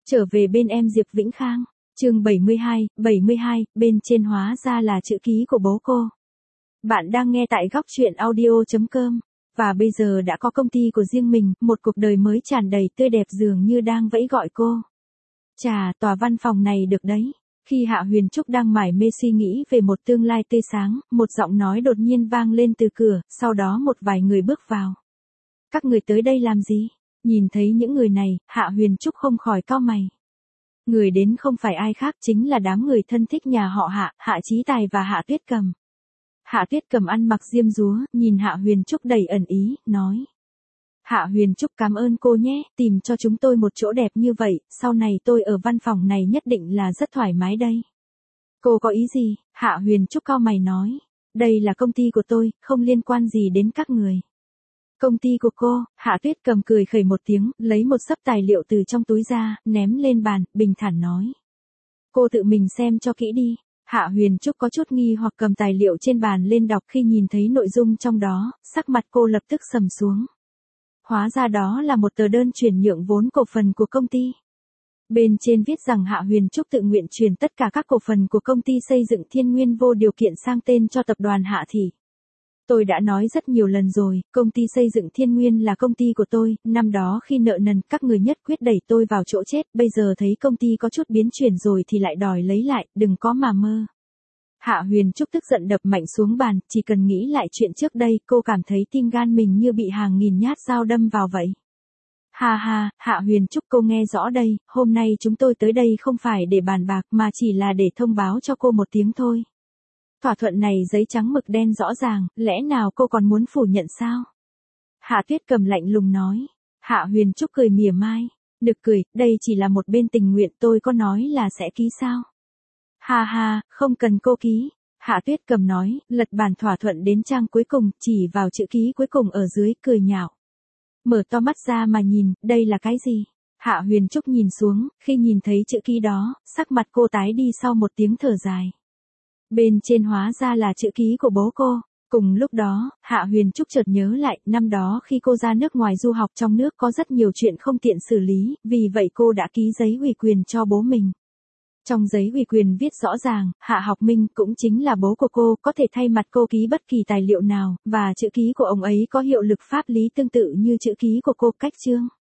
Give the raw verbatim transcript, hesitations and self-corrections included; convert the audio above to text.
Trở về bên em Diệp Vĩnh Khang, chương bảy mươi hai, bảy mươi hai, bên trên hóa ra là chữ ký của bố cô. Bạn đang nghe tại góc truyện audio chấm com, và bây giờ đã có công ty của riêng mình, một cuộc đời mới tràn đầy tươi đẹp dường như đang vẫy gọi cô. Chà, tòa văn phòng này được đấy. Khi Hạ Huyền Trúc đang mải mê suy nghĩ về một tương lai tươi sáng, một giọng nói đột nhiên vang lên từ cửa, sau đó một vài người bước vào. Các người tới đây làm gì? Nhìn thấy những người này, Hạ Huyền Trúc không khỏi cau mày. Người đến không phải ai khác chính là đám người thân thích nhà họ Hạ, Hạ Chí Tài và Hạ Tuyết Cầm. Hạ Tuyết Cầm ăn mặc diêm dúa, nhìn Hạ Huyền Trúc đầy ẩn ý, nói. Hạ Huyền Trúc cảm ơn cô nhé, tìm cho chúng tôi một chỗ đẹp như vậy, sau này tôi ở văn phòng này nhất định là rất thoải mái đây. Cô có ý gì? Hạ Huyền Trúc cau mày nói. Đây là công ty của tôi, không liên quan gì đến các người. Công ty của cô, Hạ Tuyết Cầm cười khẩy một tiếng, lấy một xấp tài liệu từ trong túi ra, ném lên bàn, bình thản nói. Cô tự mình xem cho kỹ đi. Hạ Huyền Trúc có chút nghi hoặc cầm tài liệu trên bàn lên đọc, khi nhìn thấy nội dung trong đó, sắc mặt cô lập tức sầm xuống. Hóa ra đó là một tờ đơn chuyển nhượng vốn cổ phần của công ty. Bên trên viết rằng Hạ Huyền Trúc tự nguyện chuyển tất cả các cổ phần của công ty xây dựng Thiên Nguyên vô điều kiện sang tên cho tập đoàn Hạ Thị. Tôi đã nói rất nhiều lần rồi, công ty xây dựng Thiên Nguyên là công ty của tôi, năm đó khi nợ nần các người nhất quyết đẩy tôi vào chỗ chết, bây giờ thấy công ty có chút biến chuyển rồi thì lại đòi lấy lại, đừng có mà mơ. Hạ Huyền Trúc tức giận đập mạnh xuống bàn, chỉ cần nghĩ lại chuyện trước đây, cô cảm thấy tim gan mình như bị hàng nghìn nhát dao đâm vào vậy. Ha ha, Hạ Huyền Trúc cô nghe rõ đây, hôm nay chúng tôi tới đây không phải để bàn bạc mà chỉ là để thông báo cho cô một tiếng thôi. Thỏa thuận này giấy trắng mực đen rõ ràng, lẽ nào cô còn muốn phủ nhận sao? Hạ Tuyết Cầm lạnh lùng nói. Hạ Huyền Trúc cười mỉa mai. Nực cười, đây chỉ là một bên tình nguyện, tôi có nói là sẽ ký sao? Ha ha, không cần cô ký. Hạ Tuyết Cầm nói, lật bản thỏa thuận đến trang cuối cùng, chỉ vào chữ ký cuối cùng ở dưới, cười nhạo. Mở to mắt ra mà nhìn, đây là cái gì? Hạ Huyền Trúc nhìn xuống, khi nhìn thấy chữ ký đó, sắc mặt cô tái đi sau một tiếng thở dài. Bên trên hóa ra là chữ ký của bố cô. Cùng lúc đó, Hạ Huyền Trúc chợt nhớ lại, năm đó khi cô ra nước ngoài du học trong nước có rất nhiều chuyện không tiện xử lý, vì vậy cô đã ký giấy ủy quyền cho bố mình. Trong giấy ủy quyền viết rõ ràng, Hạ Học Minh cũng chính là bố của cô, có thể thay mặt cô ký bất kỳ tài liệu nào, và chữ ký của ông ấy có hiệu lực pháp lý tương tự như chữ ký của cô. Cách chương